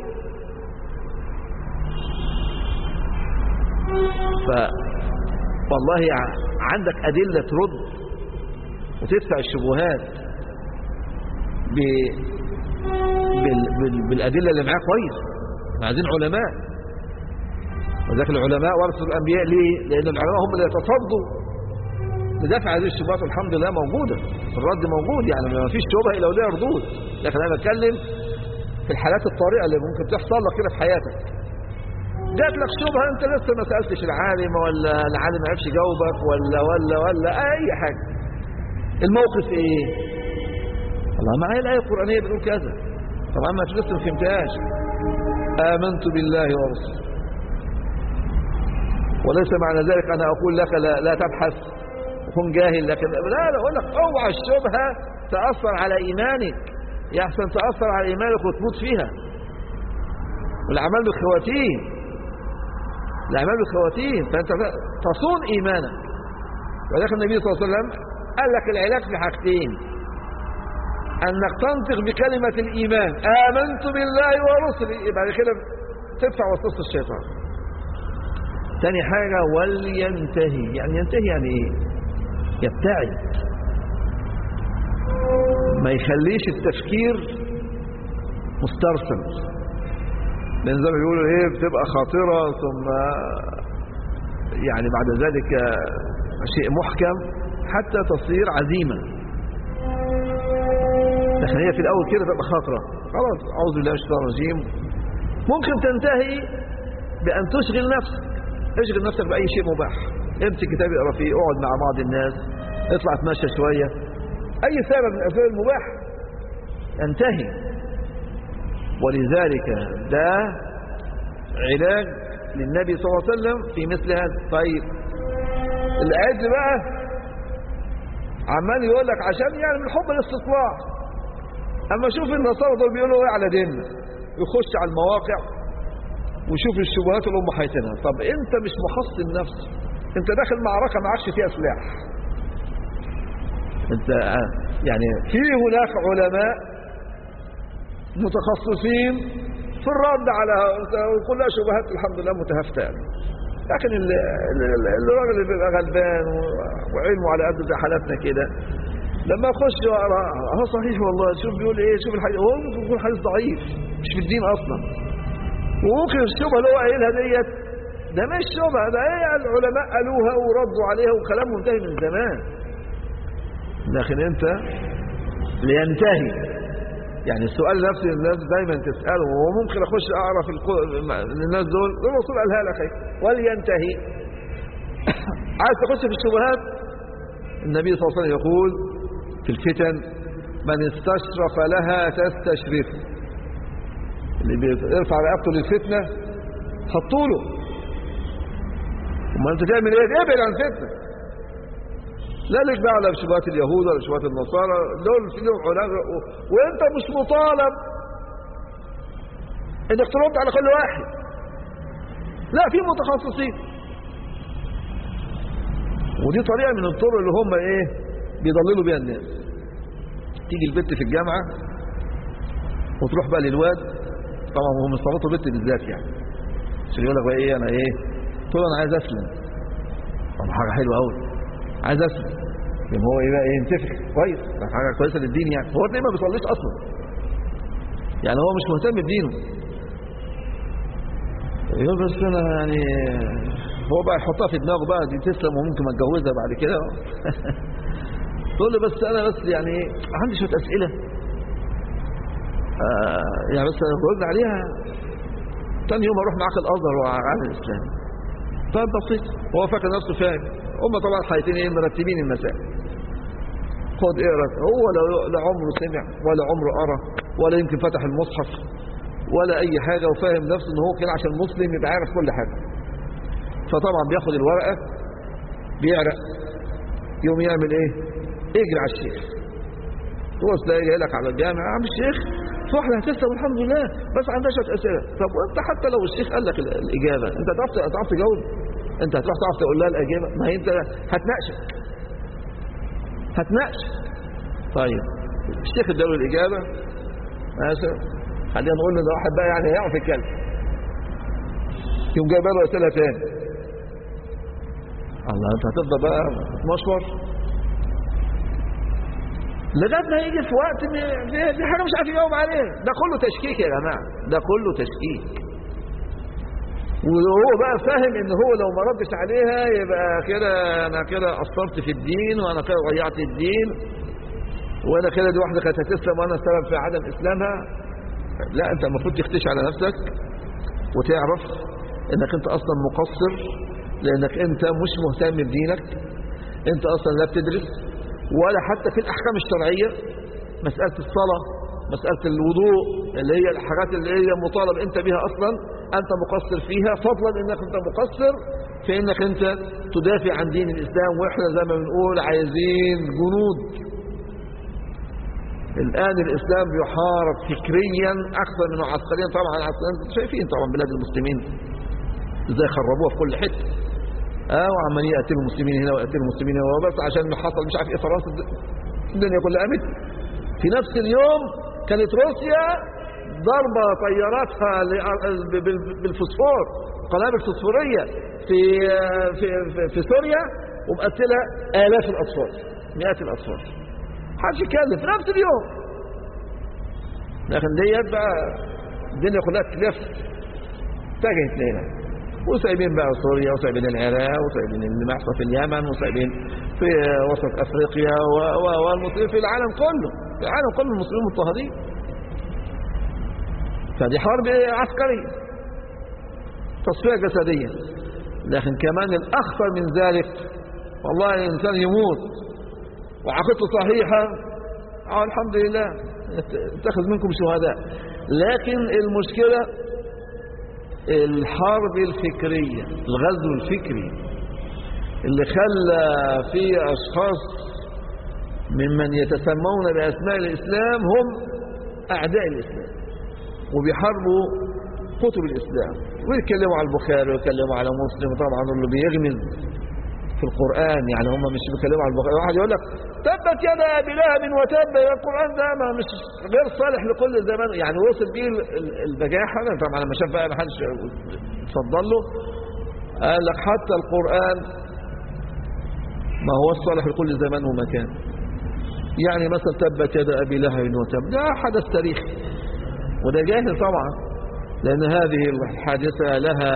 والله عندك أدلة ترد وتدفع الشبهات بالأدلة اللي معاك كويس. عايزين علماء، وذلك العلماء ورثوا الأنبياء. ليه؟ لأن العلماء هم اللي يتصدوا ندافع عن هذه الشبهات والحمد لله موجودة، الرد موجود، يعني ما فيش شبهة إلا وليها ردود. لكن أنا بتكلم في الحالات الطارئة اللي ممكن تحصل لك كده في حياتك. جات لك شبهة أنت لسه ما سألتش العالم، ولا العالم ما عرفش يجاوبك، ولا أي حاجة. الموقف إيه؟ الله، معايا الآية القرآنية بتقول كذا، طبعا ما لسه ما فهمتهاش. آمنت بالله ورسوله، وليس معنى ذلك أنا أقول لك لا تبحث وكن جاهل، لكن لا أقول لك اوعى الشبهة تأثر على إيمانك، يحسن تأثر على إيمانك وتموت فيها. والأعمال بالخواتيم، الأعمال بالخواتيم، فأنت تصون إيمانك. ولكن النبي صلى الله عليه وسلم قال لك العلاج في حاجتين: أنك تنطق بكلمة الإيمان آمنت بالله ورسله، بعد كده تدفع وسوسة الشيطان. تاني حاجة ولينتهي، يعني ينتهي يعني إيه؟ يبتعد، ما يخليش التفكير مسترسل، لأن زي ما بيقولوا إيه، بتبقى خاطرة ثم يعني بعد ذلك شيء محكم حتى تصير عزيمة. لكن هي في الأول كده تبقى خاطرة، خلاص أعوذ بالله من الشيطان الرجيم. ممكن تنتهي بأن تشغل نفسك، اشغل نفسك بأي شيء مباح، امسك كتاب اقرا فيه، اقعد مع بعض الناس، اطلع اتمشى شوية، أي سبب من الأسباب المباح ينتهي. ولذلك ده علاج للنبي صلى الله عليه وسلم في مثل هذا. طيب الآيات بقى عمال يقول لك عشان يعني من حب الاستطلاع، اما شوف النصارى دول بيقولوا ايه على ديننا، يخش على المواقع ويشوف الشبهات اللي هم حايتينها. طب انت مش محصن نفسك، انت داخل معركه معكش فيها سلاح، انت يعني في هناك علماء متخصصين في الرد على كلها شبهات الحمد لله متهافته، لكن الراجل اللي بيبقى غلبان وعلمه على قد زي حالاتنا كده، لما اخش واقرا صحيح والله، شوف بيقول ايه، شوف الحديث، هو ممكن يكون حديث ضعيف مش في الدين اصلا، وممكن الشبهه اللي هو قايلها ديت ده مش شبهه، ده هي العلماء قالوها وردوا عليها وكلام منتهي من زمان. لكن انت لينتهي، يعني السؤال نفسه الناس دايما تساله، وممكن اخش اقرا في الناس دول الرسول قالها لك ولينتهي. عايز تخش في الشبهات، النبي صلى الله عليه وسلم يقول في الفتن من استشرف لها تستشرف، اللي بيرفع رقبته للفتنه حطوا له. وما انت تعمل ايه؟ ابعد عن الفتنه، لا لك بقى على شبهات اليهود ولا شبهات النصارى، دول فيهم علماء، وانت مش مطالب انك ترد على كل واحد، لا في متخصصين. ودي طريقه من الطرق اللي هم ايه بيضللوا بيها الناس. تيجي البت في الجامعه وتروح بقى للواد، طبعا هم استغرطوا البت بالذات يعني، عشان يقول لك بقى ايه انا ايه، تقول انا عايز اسلم، طب حاجه حلوه قوي، عايز اسلم، يبقى هو ايه بقى ايه ينتفخ كويس، ده حاجه كويسه للدين يعني. هو تلاقيه ما بيصليش اصلا، يعني هو مش مهتم بدينه، يقول بس انا يعني هو بقى يحطها في دماغه بقى دي تسلم وممكن اتجوزها بعد كده. تقول له بس انا بس يعني عندي شويه اسئله يعني بس جاوبنا عليها، ثاني يوم اروح معاك الازهر وعلى الاسلام. طيب بسيط، هو فاكر نفسه فاهم، هم طبعا حياتين ايه مرتبين المسائل، خد اقرا، هو لا عمره سمع ولا عمره قرا ولا يمكن فتح المصحف ولا اي حاجه، وفاهم نفسه ان هو كده عشان مسلم يبقى عارف كل حاجه. فطبعا بياخد الورقه بيعرق، يوم يعمل ايه؟ يجري على الشيخ، هو تلاقي جاي لك على الجامع، يا عم الشيخ في واحده هتسلم الحمد لله بس عندها شويه اسئله. طب وانت حتى لو الشيخ قال لك الاجابه انت هتعرف تجاوب؟ انت هتروح تعرف تقول لها الاجابه؟ ما هي انت هتناقشك. طيب الشيخ اداله الاجابه، ماشي، خلينا نقول ان ده واحد بقى يعني هيعرف يتكلم، يوم جايب له اسئله تاني، الله انت هتفضل بقى تمشور لغايه ما يجي في وقت دي حاجه مش عارف يجاوب عليها. ده كله تشكيك يا جماعه، ده كله تشكيك. وهو بقى فاهم ان هو لو ما ردش عليها يبقى كده انا كده قصرت في الدين، وانا كده ضيعت الدين، وانا كده دي واحده كانت هتسلم وانا السبب في عدم اسلامها. لا، انت المفروض تختش على نفسك وتعرف انك انت اصلا مقصر، لانك انت مش مهتم بدينك، انت اصلا لا بتدرس ولا حتى في الاحكام الشرعيه. مساله الصلاه، مساله الوضوء، اللي هي الحاجات اللي هي مطالب انت بها اصلا انت مقصر فيها، فضلا انك انت مقصر في انك انت تدافع عن دين الاسلام. واحنا زي ما بنقول عايزين جنود. الان الاسلام بيحارب فكريا اكثر من عسكريا. طبعا عسكريا شايفين طبعا بلاد المسلمين ازاي خربوها في كل حته، وعمالين يقتلوا المسلمين هنا ويقتلوا المسلمين هنا، وبس عشان حصل مش عارف ايه فرنسا الدنيا كلها قامت. في نفس اليوم كانت روسيا ضربة طياراتها بالفوسفور، قنابل فوسفورية في في في سوريا، ومقتلة آلاف الأطفال، مئات الأطفال. محدش يتكلم في نفس اليوم. لكن ديت بقى الدنيا كلها تلف، اتجهت لنا، وسايبين بقى سوريا، وسايبين العراق، وسايبين اللي بيحصل في اليمن، وسايبين في وسط افريقيا، والمسلمين في العالم كله، في العالم كله المسلمين مضطهدين. فدي حرب عسكرية، تصفية جسدية. لكن كمان الأخطر من ذلك، والله الإنسان يموت وعقيدته صحيحة، الحمد لله اتخذ منكم شهداء. لكن المشكلة الحرب الفكرية، الغزو الفكري اللي خلى في أشخاص ممن يتسمون بأسماء الإسلام هم أعداء الإسلام، وبيحاربوا كتب الإسلام، ويتكلموا على البخاري ويتكلموا على مسلم. طبعا اللي بيغمز في القرآن، يعني هم مش بيتكلموا على البخاري. واحد يقول لك تبت يدا أبي لهب وتب، القرآن ده ما مش غير صالح لكل زمان، يعني وصل بيه البجاحة. طبعا لما شاف بقى ما حدش اتفضل له، قال لك حتى القرآن ما هو صالح لكل زمان ومكان. يعني مثلا تبت يدا أبي لهب وتب ده حدث تاريخي، وده جاهل طبعا، لأن هذه الحادثة لها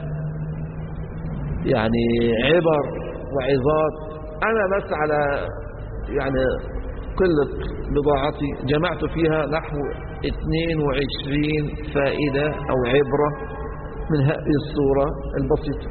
يعني عبر وعظات. أنا بس على يعني قلة بضاعتي جمعت فيها نحو 22 فائدة أو عبرة من هذه السورة البسيطة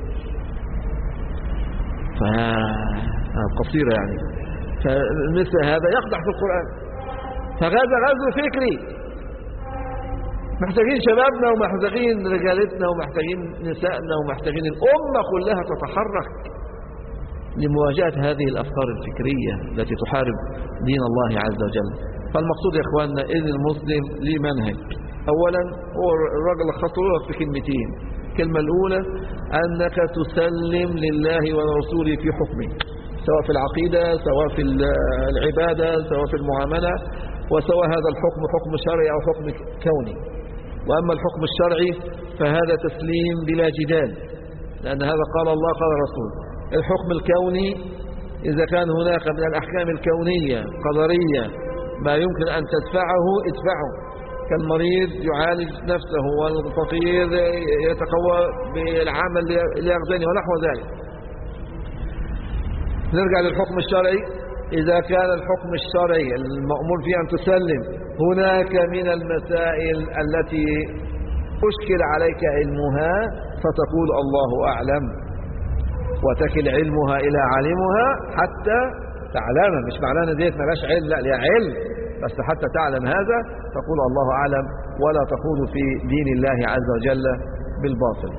فقصيرة يعني. فمثل هذا يقدح في القرآن. فهذا غزو فكري. محتاجين شبابنا، ومحتاجين رجالتنا، ومحتاجين نسائنا، ومحتاجين الأمة كلها تتحرك لمواجهة هذه الأفكار الفكرية التي تحارب دين الله عز وجل. فالمقصود يا إخواننا إن المسلم ليه منهج. أولا هو الرجل خطوه في كلمتين. الكلمة الأولى أنك تسلم لله ورسوله في حكمه، سواء في العقيدة، سواء في العبادة، سواء في المعاملة، وسواء هذا الحكم حكم شرعي أو حكم كوني. وأما الحكم الشرعي فهذا تسليم بلا جدال، لأن هذا قال الله قال الرسول. الحكم الكوني إذا كان هناك من الأحكام الكونية قدرية ما يمكن أن تدفعه ادفعه، كالمريض يعالج نفسه، والفقير يتقوى بالعمل ليغتني ونحو ذلك. نرجع للحكم الشرعي. إذا كان الحكم الشرعي المأمور فيه أن تسلم هناك من المسائل التي أشكل عليك علمها فتقول الله أعلم، وتكل علمها إلى عالمها حتى تعلم. مش معناها ديت ملاش علم، لا ليها علم، بس حتى تعلم هذا تقول الله أعلم، ولا تخوض في دين الله عز وجل بالباطل.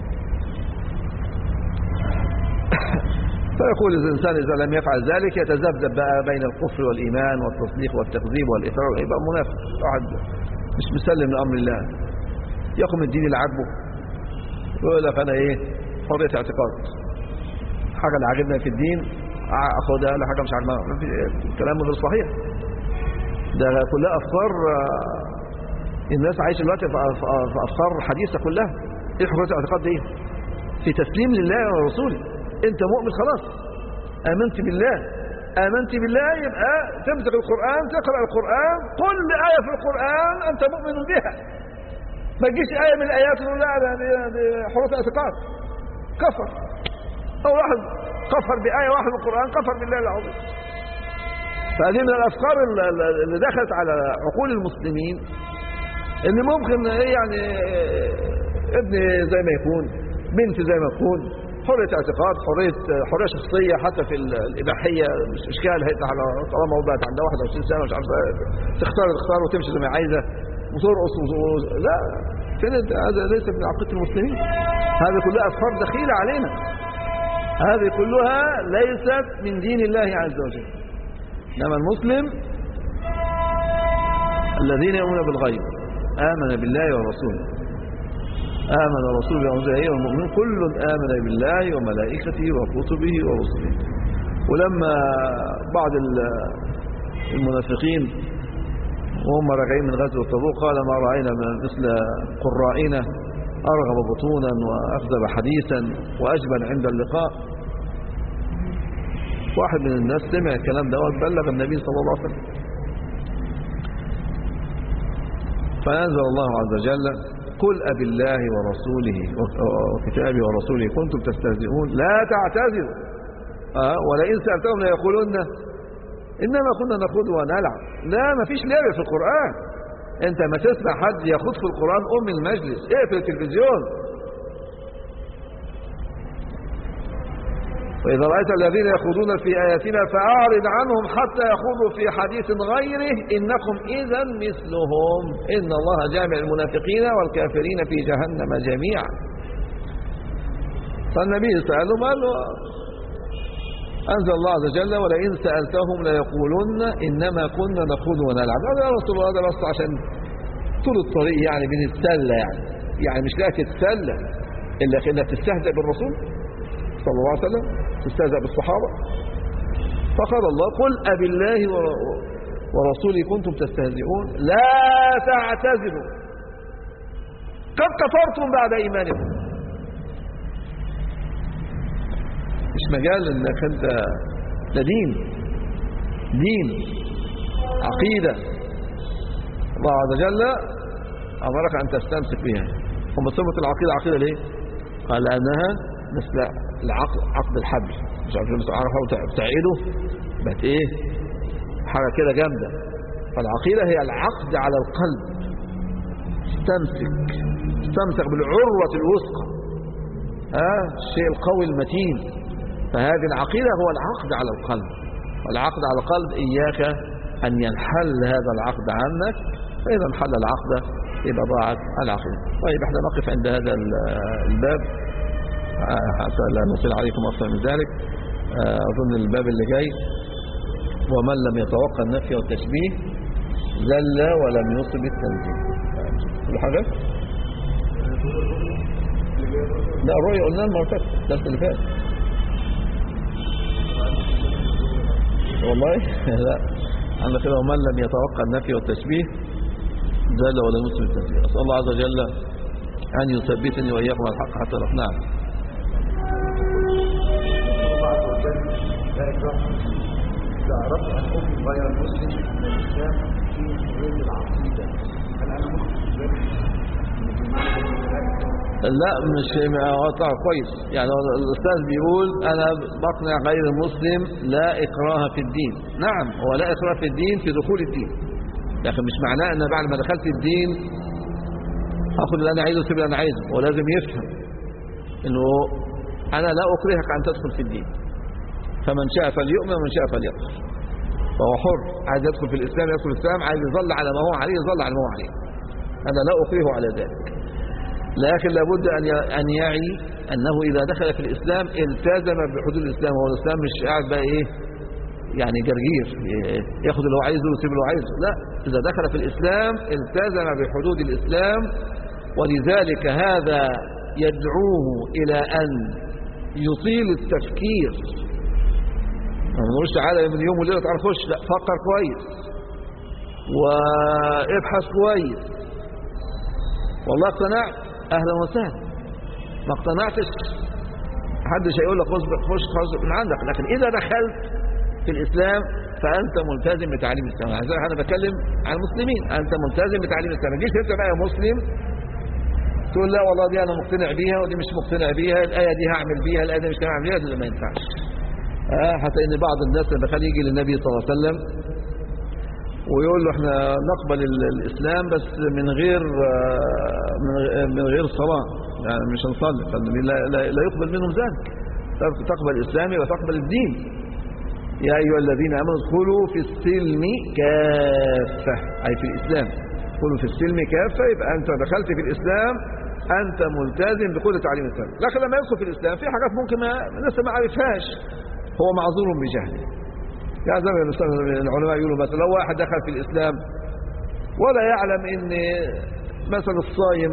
فيقول الإنسان إذا لم يفعل ذلك يتذبذب بقى بين الكفر والإيمان والتصديق والتكذيب والإقرار، يبقى منافق، واحد مش مسلم لأمر الله، يقوم الدين اللي عاجبه، يقول لك أنا إيه حرية اعتقاد، حاجة اللي عاجبنا في الدين أخدها، لا حاجة مش عاجبنا. الكلام غير صحيح، ده كلها أفكار الناس عايشة دلوقتي في أفكار حديثة كلها. إيه حرية الاعتقاد دي؟ في تسليم لله ورسوله. انت مؤمن خلاص، امنت بالله، امنت بالله، يبقى تمسك القرآن، تقرأ القرآن، كل آية في القرآن انت مؤمن بها. ما تجيش آية من الآيات تقول لا دي حروف اعتقاد، كفر. أو واحد كفر بآية واحدة من القرآن كفر بالله العظيم. فهذه من الأفكار اللي دخلت على عقول المسلمين، إن ممكن يعني ابن زي ما يكون، بنت زي ما يكون، حرية اعتقاد، حرية شخصية، حتى في الإباحية مش إشكال. هي طالما وضعت عندها 21 سنة مش عارفة تختار وتمشي زي ما عايزة وترقص لا، هذا ليس من عقيدة المسلمين. هذه كلها أفكار دخيلة علينا، هذه كلها ليست من دين الله عز وجل. إنما المسلم الذين يؤمنون بالغيب آمن بالله ورسوله، آمن الرسول بما أنزل إليه والمؤمنون كل آمن بالله وملائكته وكتبه ورسله. ولما بعض المنافقين وهم راجعين من غزوة تبوك قال ما رأينا مثل قرائنا أرغب بطونا وأكذب حديثا وأجبن عند اللقاء. واحد من الناس سمع الكلام ده وبلغ النبي صلى الله عليه وسلم، فأنزل الله عز وجل قل أبي الله ورسوله وكتابه ورسوله كنتم تستهزئون لا تعتذروا ولئن سألتهم ليقولون إنما كنا نخوض ونلعب. لا، ما فيش لعب في القرآن. أنت ما تسمع حد يخوض في القرآن قم من المجلس، اقفل التلفزيون. وإذا رأيت الذين يخوضون في آياتنا فأعرض عنهم حتى يخوضوا في حديث غيره إنكم إذا مثلهم إن الله جامع المنافقين والكافرين في جهنم جميعا. فالنبي سألهم قال له أنزل الله عز وجل ولئن سألتهم ليقولن إنما كنا نخوض ونلعب. هذا يا رسول الله هذا بس عشان طول الطريق يعني بنتسلى، يعني مش لا تتسلى إلا إنك تستهزئ بالرسول صلى الله عليه وسلم، تستهزئ بالصحابة. فقال الله قل أبي الله ورسوله كنتم تستهزئون لا تعتذروا قد كفرتم بعد إيمانكم. مش مجال انك انت ده دين عقيدة الله عز وجل أمرك أن تستمسك بها. هم سمت العقيدة عقيدة ليه؟ قال لأنها مثل عقد الحبل، مش عارف لما تعرفها وتعيده بقت ايه حاجة كده جامدة. فالعقيدة هي العقد على القلب، استمسك بالعروة الوثقى، الشيء القوي المتين. فهذه العقيدة هو العقد على القلب، والعقد على القلب إياك أن ينحل هذا العقد عنك، فإذا انحل العقد يبقى ضاعت العقيدة. طيب احنا نقف عند هذا الباب حتى لا نطيل عليكم أكثر من ذلك. أظن الباب اللي جاي ومن لم يتوقع النفي والتشبيه زل ولم يصب التنزيل. كل حاجة لا الرؤية قلنا المرة اللي فاتت الدرس اللي فات والله لا عندنا كده ومن لم يتوقع النفي والتشبيه زل ولم يصب التنزيل. أسأل الله عز وجل أن يثبتني وإياكم على الحق حتى نقنع. إذا أردت أن أؤمن غير المسلم من الإسلام في حدود العقيدة هل أنا مخطئ ذلك؟ لا مش كويس. يعني الأستاذ بيقول أنا بقنع غير المسلم لا إكراه في الدين. نعم هو لا إكراه في الدين في دخول الدين، لكن مش معناه أن بعد ما دخلت الدين أخذ اللي أنا عايزه وسيب اللي أنا عايزه. هو لازم يفهم إنه أنا لا أكرهك أن تدخل في الدين، فمن شاء فليؤمن ومن شاء فليكفر، فهو حر. عايز يدخل في الإسلام يدخل في الإسلام، عايز يظل على ما هو عليه يظل على ما هو عليه. أنا لا أكرهه على ذلك، لكن لابد أن يعي أنه إذا دخل في الإسلام التزم بحدود الإسلام. هو الإسلام مش قاعد بقى إيه يعني جرجير ياخد اللي هو عايزه ويسيب اللي هو عايزه، لا، إذا دخل في الإسلام التزم بحدود الإسلام. ولذلك هذا يدعوه إلى أن يطيل التفكير. ما نقولش تعالى من يوم وليلة تعالى خش، لا، فكر كويس وابحث كويس. والله اقتنعت اهلا وسهلا، ما اقتنعتش محدش هيقول لك خش من عندك. لكن اذا دخلت في الاسلام فانت ملتزم بتعليم الاسلام. انا بتكلم عن المسلمين، انت ملتزم بتعليم الاسلام. ما تجيش انت بقى يا مسلم تقول لا والله دي أنا مقتنع بيها ودي مش مقتنع بيها، الآية دي هعمل بيها، الآية دي مش هعمل بيها، ده ما ينفعش. حتى إن بعض الناس لما كان يجي للنبي صلى الله عليه وسلم ويقول له احنا نقبل الإسلام بس من غير صلاة، يعني مش هنصلي، فالنبي لا يقبل منهم ذلك. تقبل الإسلام وتقبل الدين. يا أيها الذين آمنوا ادخلوا في السلم كافة، أي في الإسلام ادخلوا في السلم كافة، يبقى أنت دخلت في الإسلام أنت ملتزم بكل تعليم الإسلام. لكن لما يدخل في الإسلام في حاجات ممكن الناس ما عرفهاش، هو معذور بجهله. يعني زي ما العلماء يقولوا مثلا لو واحد دخل في الإسلام ولا يعلم ان مثلا الصايم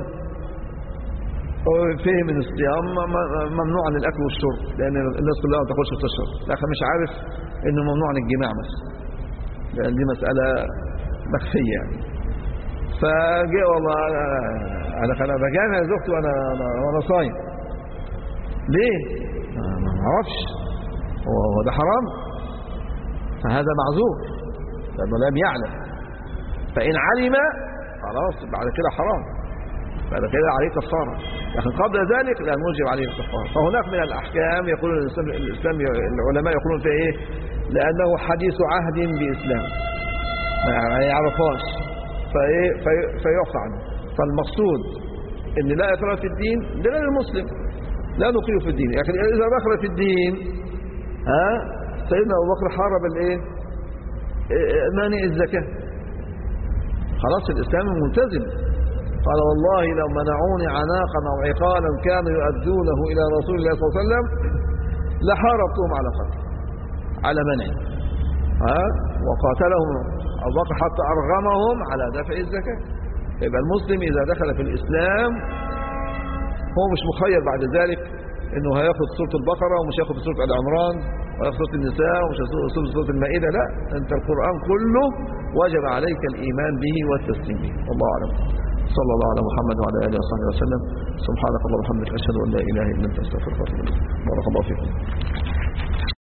فهم من الصيام ممنوع عن الأكل والشرب، لأن الناس كلها ما تاكلش وتشرب، لكن مش عارف انه ممنوع عن الجماع مثلا، لأن دي مسألة مخفية يعني. فجاء والله أنا بجامع زوجتي وأنا صايم، ليه؟ ما اعرفش، هو ده حرام، فهذا معذور لأنه لم يعلم. فإن علم خلاص بعد كده حرام، بعد كده عليه كفارة، لكن قبل ذلك لا نوجب عليه الكفارة. فهناك من الأحكام يقول الإسلام العلماء يقولون فيها إيه؟ لأنه حديث عهد بإسلام ما يعرفهاش فيعفى عنه. فالمقصود إن لا إكراه في الدين لغير المسلم، لا نقيم في الدين، لكن إذا دخل في الدين سيدنا أبو بكر حارب الايه؟ مانع الزكاة، خلاص الإسلام ملتزم. قال والله لو منعوني عناقا أو عقالا كانوا يؤدونه إلى رسول الله صلى الله عليه وسلم لحاربتهم على قتل على منع وقاتلهم أبو بكر حتى أرغمهم على دفع الزكاة. يبقى المسلم إذا دخل في الإسلام هو مش مخير بعد ذلك انه هياخد سورة البقرة ومش هياخد سورة آل عمران وياخد سورة النساء ومش هياخد سورة المائدة، لا، انت القرآن كله وجب عليك الإيمان به والتسليم به. والله أعلم. صلى الله على محمد وعلى آله وصحبه وسلم. سبحانك اللهم وبحمدك أشهد أن لا إله إلا أنت أستغفرك وأتوب إليك. بارك الله فيكم.